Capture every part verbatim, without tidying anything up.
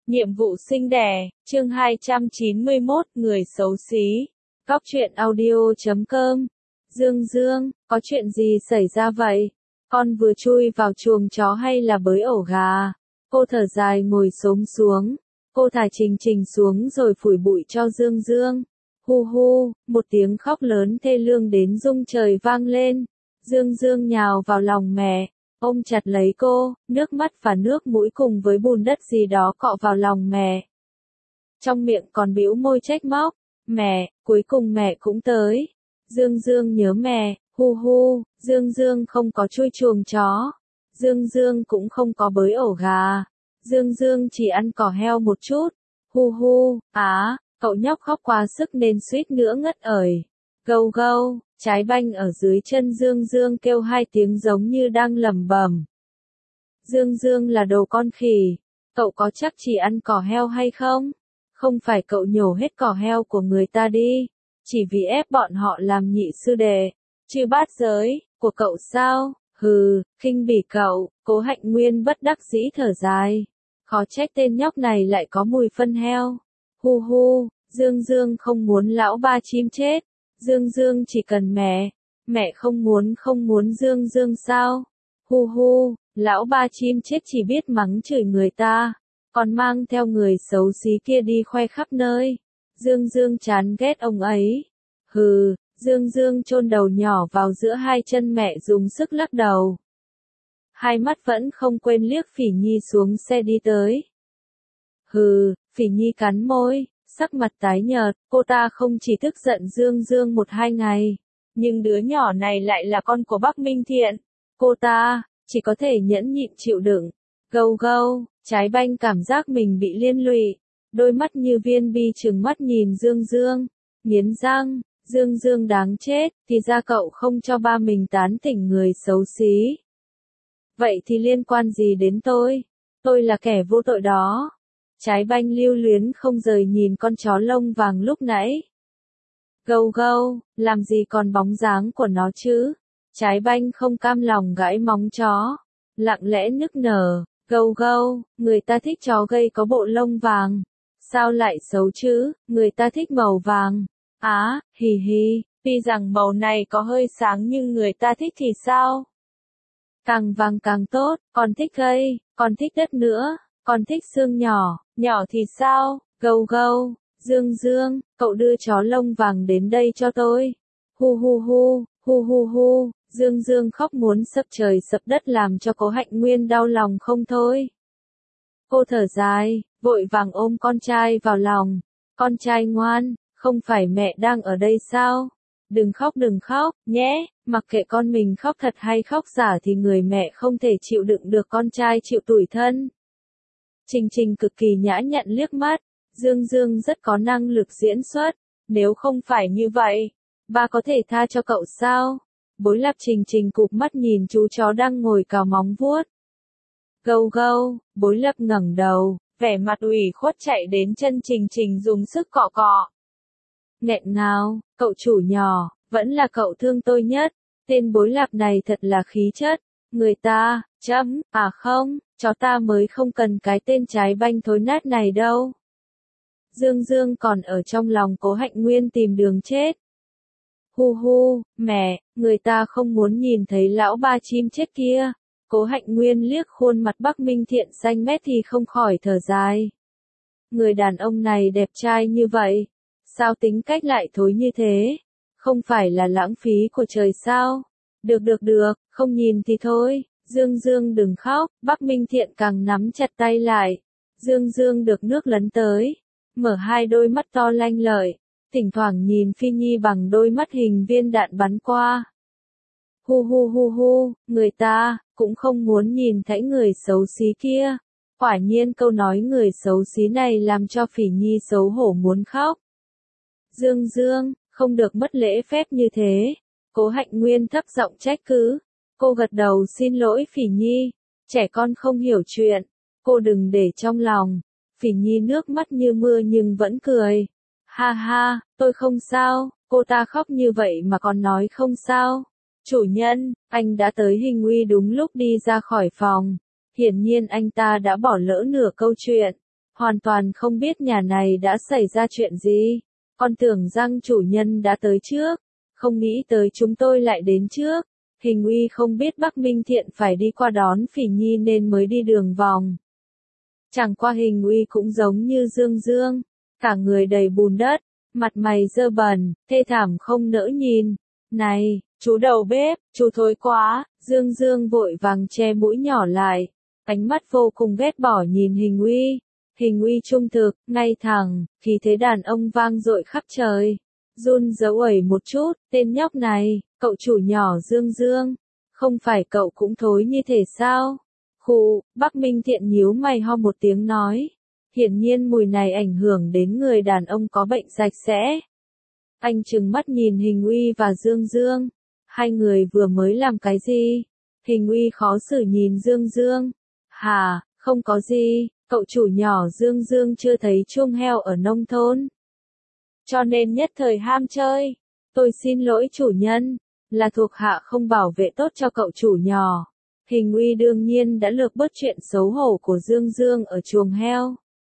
Nhiệm vụ sinh đẻ, chương hai trăm chín mươi mốt, người xấu xí. Góc truyện audio chấm com. Dương Dương, có chuyện gì xảy ra vậy? Con vừa chui vào chuồng chó hay là bới ổ gà? Cô thở dài ngồi xổm xuống. Cô thả Trình Trình xuống rồi phủi bụi cho Dương Dương. Hu hu, một tiếng khóc lớn thê lương đến rung trời vang lên. Dương Dương nhào vào lòng mẹ. Ôm chặt lấy cô, nước mắt và nước mũi cùng với bùn đất gì đó cọ vào lòng mẹ. Trong miệng còn bĩu môi trách móc. Mẹ, cuối cùng mẹ cũng tới. Dương Dương nhớ mẹ, hu hu, Dương Dương không có chui chuồng chó. Dương Dương cũng không có bới ổ gà. Dương Dương chỉ ăn cỏ heo một chút. Hu hu, á, cậu nhóc khóc quá sức nên suýt nữa ngất ởi. Gâu gâu, trái banh ở dưới chân Dương Dương kêu hai tiếng giống như đang lẩm bẩm. Dương Dương là đồ con khỉ, cậu có chắc chỉ ăn cỏ heo hay không? Không phải cậu nhổ hết cỏ heo của người ta đi, chỉ vì ép bọn họ làm nhị sư đệ, chứ bát giới, của cậu sao? Hừ, khinh bỉ cậu, Cố Hạnh Nguyên bất đắc dĩ thở dài. Khó trách tên nhóc này lại có mùi phân heo. Hu hu, Dương Dương không muốn lão ba chim chết. Dương Dương chỉ cần mẹ, mẹ không muốn không muốn Dương Dương sao? Hu hu, lão ba chim chết chỉ biết mắng chửi người ta, còn mang theo người xấu xí kia đi khoe khắp nơi. Dương Dương chán ghét ông ấy. Hừ, Dương Dương chôn đầu nhỏ vào giữa hai chân mẹ dùng sức lắc đầu. Hai mắt vẫn không quên liếc Phỉ Nhi xuống xe đi tới. Hừ, Phỉ Nhi cắn môi. Sắc mặt tái nhợt, cô ta không chỉ tức giận Dương Dương một hai ngày, nhưng đứa nhỏ này lại là con của Bắc Minh Thiện. Cô ta, chỉ có thể nhẫn nhịn chịu đựng. Gâu gâu, trái banh cảm giác mình bị liên lụy. Đôi mắt như viên bi trừng mắt nhìn Dương Dương, nghiến răng, Dương Dương đáng chết, thì ra cậu không cho ba mình tán tỉnh người xấu xí. Vậy thì liên quan gì đến tôi? Tôi là kẻ vô tội đó. Trái banh lưu luyến không rời nhìn con chó lông vàng lúc nãy. Gâu gâu, làm gì còn bóng dáng của nó chứ? Trái banh không cam lòng gãi móng chó. Lặng lẽ nức nở, gâu gâu, người ta thích chó gây có bộ lông vàng. Sao lại xấu chứ, người ta thích màu vàng. Á, hì hì, tuy rằng màu này có hơi sáng nhưng người ta thích thì sao? Càng vàng càng tốt, còn thích gây, còn thích đất nữa. Còn thích xương nhỏ, nhỏ thì sao? Gâu gâu, Dương Dương, cậu đưa chó lông vàng đến đây cho tôi. Hu hu hu, hu hu hu, Dương Dương khóc muốn sập trời sập đất làm cho Cố Hạnh Nguyên đau lòng không thôi. Cô thở dài, vội vàng ôm con trai vào lòng. Con trai ngoan, không phải mẹ đang ở đây sao? Đừng khóc đừng khóc, nhé, mặc kệ con mình khóc thật hay khóc giả thì người mẹ không thể chịu đựng được con trai chịu tủi thân. Trình Trình cực kỳ nhã nhặn liếc mắt, Dương Dương rất có năng lực diễn xuất, nếu không phải như vậy, ba có thể tha cho cậu sao? Bối Lạp Trình Trình cụp mắt nhìn chú chó đang ngồi cào móng vuốt. Gâu gâu, Bối Lạp ngẩng đầu, vẻ mặt ủy khuất chạy đến chân Trình Trình dùng sức cọ cọ. Nghẹn ngào, cậu chủ nhỏ, vẫn là cậu thương tôi nhất, tên Bối Lạp này thật là khí chất. Người ta, chấm, à không, chó ta mới không cần cái tên trái banh thối nát này đâu. Dương Dương còn ở trong lòng Cố Hạnh Nguyên tìm đường chết. Hu hu, mẹ, người ta không muốn nhìn thấy lão ba chim chết kia. Cố Hạnh Nguyên liếc khuôn mặt Bắc Minh Thiện xanh mét thì không khỏi thở dài. Người đàn ông này đẹp trai như vậy, sao tính cách lại thối như thế? Không phải là lãng phí của trời sao? Được được được, không nhìn thì thôi, Dương Dương đừng khóc, Bắc Minh Thiện càng nắm chặt tay lại. Dương Dương được nước lấn tới, mở hai đôi mắt to lanh lợi, thỉnh thoảng nhìn Phi Nhi bằng đôi mắt hình viên đạn bắn qua. Hu hu hu hu, người ta, cũng không muốn nhìn thấy người xấu xí kia. Quả nhiên câu nói người xấu xí này làm cho Phỉ Nhi xấu hổ muốn khóc. Dương Dương, không được mất lễ phép như thế. Cố Hạnh Nguyên thấp giọng trách cứ. Cô gật đầu xin lỗi Phỉ Nhi. Trẻ con không hiểu chuyện. Cô đừng để trong lòng. Phỉ Nhi nước mắt như mưa nhưng vẫn cười. Ha ha, tôi không sao. Cô ta khóc như vậy mà còn nói không sao. Chủ nhân, anh đã tới Hình Uy đúng lúc đi ra khỏi phòng. Hiển nhiên anh ta đã bỏ lỡ nửa câu chuyện. hoàn toàn không biết nhà này đã xảy ra chuyện gì. Con tưởng rằng chủ nhân đã tới trước, không nghĩ tới chúng tôi lại đến trước. Hình uy không biết Bắc Minh Thiện phải đi qua đón Phỉ Nhi nên mới đi đường vòng. Chẳng qua Hình uy cũng giống như Dương Dương, cả người đầy bùn đất, mặt mày dơ bẩn, thê thảm không nỡ nhìn. Này, chú đầu bếp, chú thối quá, Dương Dương vội vàng che mũi nhỏ lại, ánh mắt vô cùng ghét bỏ nhìn Hình uy. Hình uy trung thực, ngay thẳng, khí thế đàn ông vang dội khắp trời. Run rẩy ẩy một chút, tên nhóc này, cậu chủ nhỏ Dương Dương, không phải cậu cũng thối như thế sao? Khụ, Bắc Minh Thiện nhíu mày ho một tiếng nói. Hiển nhiên mùi này ảnh hưởng đến người đàn ông có bệnh sạch sẽ. Anh trừng mắt nhìn Hình uy và Dương Dương. Hai người vừa mới làm cái gì? Hình uy khó xử nhìn Dương Dương. Hà, không có gì, cậu chủ nhỏ Dương Dương chưa thấy chuông heo ở nông thôn. Cho nên nhất thời ham chơi. Tôi xin lỗi chủ nhân, là thuộc hạ không bảo vệ tốt cho cậu chủ nhỏ. Hình uy đương nhiên đã lược bớt chuyện xấu hổ của Dương Dương ở chuồng heo.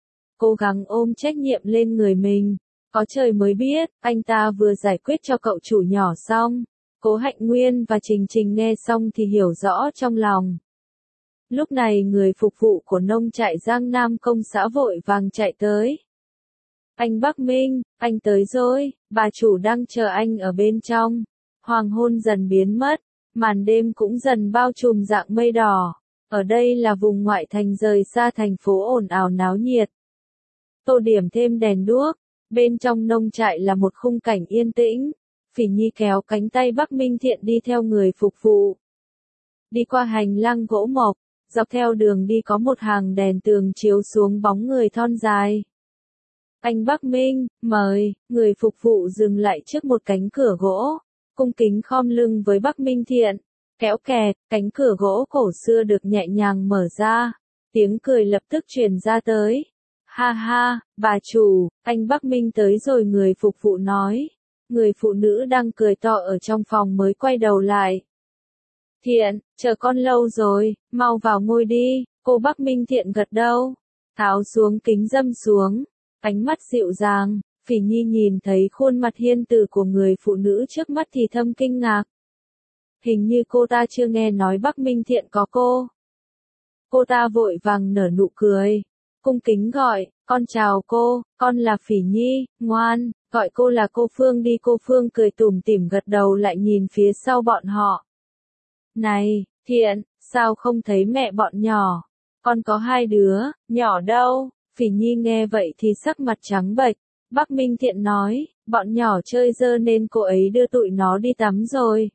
Cố gắng ôm trách nhiệm lên người mình. Có trời mới biết, anh ta vừa giải quyết cho cậu chủ nhỏ xong. Cố Hạnh Nguyên và Trình Trình nghe xong thì hiểu rõ trong lòng. Lúc này người phục vụ của nông trại Giang Nam công xã vội vàng chạy tới. Anh Bắc Minh, anh tới rồi, bà chủ đang chờ anh ở bên trong. Hoàng hôn dần biến mất, màn đêm cũng dần bao trùm dạng mây đỏ. Ở đây là vùng ngoại thành rời xa thành phố ồn ào náo nhiệt. Tô điểm thêm đèn đuốc, bên trong nông trại là một khung cảnh yên tĩnh. Phỉ Nhi kéo cánh tay Bắc Minh Thiện đi theo người phục vụ. Đi qua hành lang gỗ mộc, dọc theo đường đi có một hàng đèn tường chiếu xuống bóng người thon dài. Anh Bắc Minh, mời, người phục vụ dừng lại trước một cánh cửa gỗ, cung kính khom lưng với Bắc Minh Thiện. Kéo kẹt, cánh cửa gỗ cổ xưa được nhẹ nhàng mở ra, tiếng cười lập tức truyền ra tới. Ha ha, bà chủ, anh Bắc Minh tới rồi, người phục vụ nói. Người phụ nữ đang cười to ở trong phòng mới quay đầu lại. Thiện, chờ con lâu rồi, mau vào ngồi đi, cô Bắc Minh Thiện gật đầu, tháo xuống kính râm xuống, ánh mắt dịu dàng. Phỉ Nhi nhìn thấy khuôn mặt hiên từ của người phụ nữ trước mắt thì thầm kinh ngạc. Hình như cô ta chưa nghe nói Bắc Minh Thiện có cô. Cô ta vội vàng nở nụ cười, cung kính gọi, con chào cô, con là Phỉ Nhi, ngoan, gọi cô là cô Phương đi. Cô Phương cười tủm tỉm gật đầu lại nhìn phía sau bọn họ. Này, Thiện, sao không thấy mẹ bọn nhỏ? Con có hai đứa, nhỏ đâu? Phỉ Nhi nghe vậy thì sắc mặt trắng bệch. Bắc Minh Thiện nói, bọn nhỏ chơi dơ nên cô ấy đưa tụi nó đi tắm rồi.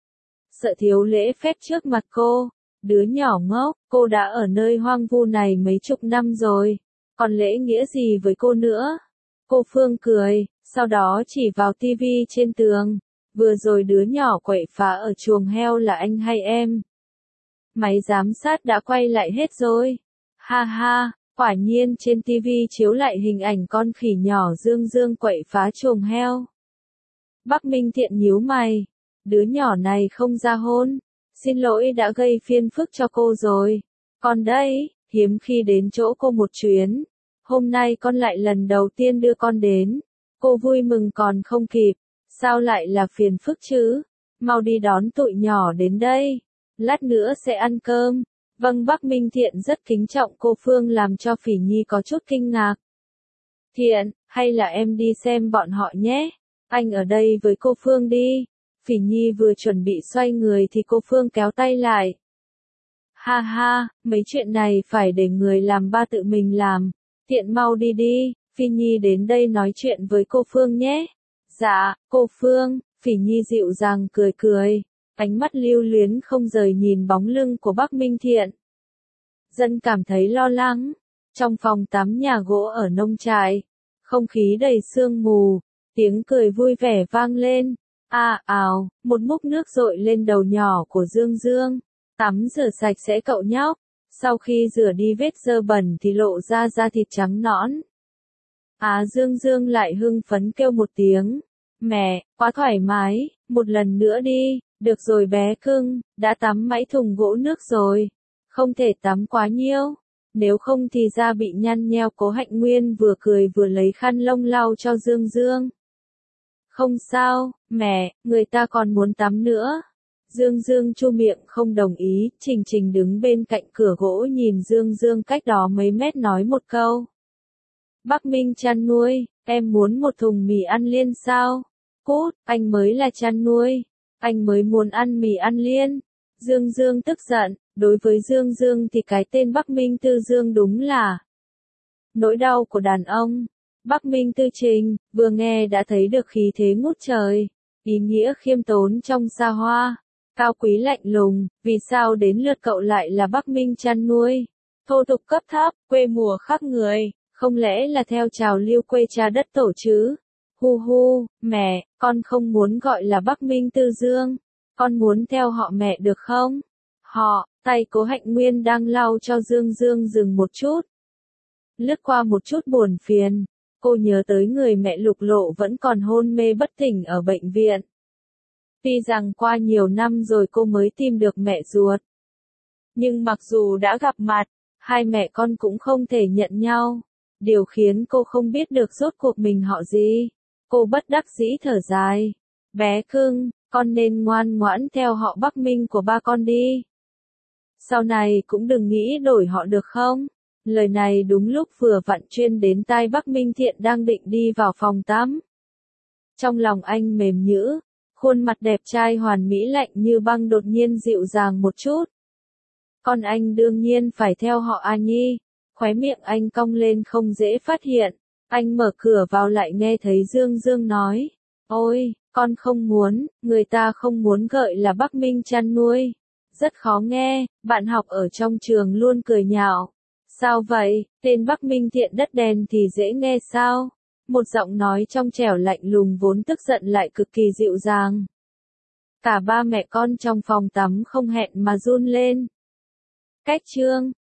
Sợ thiếu lễ phép trước mặt cô. Đứa nhỏ ngốc, cô đã ở nơi hoang vu này mấy chục năm rồi. Còn lễ nghĩa gì với cô nữa? Cô Phương cười, sau đó chỉ vào tivi trên tường. Vừa rồi đứa nhỏ quậy phá ở chuồng heo là anh hay em? Máy giám sát đã quay lại hết rồi. Ha ha, quả nhiên trên tivi chiếu lại hình ảnh con khỉ nhỏ Dương Dương quậy phá chuồng heo. Bắc Minh Thiện nhíu mày. Đứa nhỏ này không ra hôn. Xin lỗi đã gây phiền phức cho cô rồi. Con đây, hiếm khi đến chỗ cô một chuyến. Hôm nay con lại lần đầu tiên đưa con đến. Cô vui mừng còn không kịp. Sao lại là phiền phức chứ? Mau đi đón tụi nhỏ đến đây. Lát nữa sẽ ăn cơm. Vâng, Bắc Minh Thiện rất kính trọng cô Phương làm cho Phỉ Nhi có chút kinh ngạc. Thiện, hay là em đi xem bọn họ nhé. Anh ở đây với cô Phương đi. Phỉ Nhi vừa chuẩn bị xoay người thì cô Phương kéo tay lại. Ha ha, mấy chuyện này phải để người làm ba tự mình làm. Thiện mau đi đi, Phỉ Nhi đến đây nói chuyện với cô Phương nhé. Dạ, cô Phương, Phỉ Nhi dịu dàng cười cười, ánh mắt lưu luyến không rời nhìn bóng lưng của Bắc Minh Thiện. Dân cảm thấy lo lắng. Trong phòng tắm nhà gỗ ở nông trại, không khí đầy sương mù, tiếng cười vui vẻ vang lên. À ào, một múc nước dội lên đầu nhỏ của Dương Dương. Tắm rửa sạch sẽ cậu nhóc. Sau khi rửa đi vết dơ bẩn thì lộ ra da thịt trắng nõn. Á Dương Dương lại hưng phấn kêu một tiếng. Mẹ, quá thoải mái, một lần nữa đi. Được rồi bé cưng, đã tắm mãi thùng gỗ nước rồi. Không thể tắm quá nhiều. nếu không thì da bị nhăn nheo. Cố Hạnh Nguyên vừa cười vừa lấy khăn lông lau cho Dương Dương. Không sao, mẹ, người ta còn muốn tắm nữa. Dương Dương chu miệng không đồng ý, Trình Trình đứng bên cạnh cửa gỗ nhìn Dương Dương cách đó mấy mét nói một câu. Bắc Minh chăn nuôi, em muốn một thùng mì ăn liên sao? Cút, anh mới là chăn nuôi, anh mới muốn ăn mì ăn liên. Dương Dương tức giận, đối với Dương Dương thì cái tên Bắc Minh Tư Dương đúng là nỗi đau của đàn ông. Bắc Minh Tư Trình, vừa nghe đã thấy được khí thế ngút trời, ý nghĩa khiêm tốn trong xa hoa, cao quý lạnh lùng, vì sao đến lượt cậu lại là Bắc Minh chăn nuôi? Thô tục cấp thấp, quê mùa khác người, không lẽ là theo trào lưu quê cha đất tổ chứ? Hu hu, mẹ, con không muốn gọi là Bắc Minh Tư Dương, con muốn theo họ mẹ được không? Họ, tay Cố Hạnh Nguyên đang lau cho Dương Dương dừng một chút. Lướt qua một chút buồn phiền, cô nhớ tới người mẹ Lục Lộ vẫn còn hôn mê bất tỉnh ở bệnh viện. Tuy rằng qua nhiều năm rồi cô mới tìm được mẹ ruột. Nhưng mặc dù đã gặp mặt, hai mẹ con cũng không thể nhận nhau. Điều khiến cô không biết được rốt cuộc mình họ gì. Cô bất đắc dĩ thở dài. Bé cưng, con nên ngoan ngoãn theo họ Bắc Minh của ba con đi. Sau này cũng đừng nghĩ đổi họ được không? Lời này đúng lúc vừa vặn chuyên đến tai Bắc Minh Thiện đang định đi vào phòng tắm. Trong lòng anh mềm nhũn, khuôn mặt đẹp trai hoàn mỹ lạnh như băng đột nhiên dịu dàng một chút. Con anh đương nhiên phải theo họ A Nhi. Khóe miệng anh cong lên không dễ phát hiện. Anh mở cửa vào lại nghe thấy Dương Dương nói. Ôi, con không muốn, người ta không muốn gọi là Bắc Minh chăn nuôi. Rất khó nghe, bạn học ở trong trường luôn cười nhạo. Sao vậy, tên Bắc Minh Thiện đất đen thì dễ nghe sao? Một giọng nói trong trẻo lạnh lùng vốn tức giận lại cực kỳ dịu dàng. Cả ba mẹ con trong phòng tắm không hẹn mà run lên. Cách chương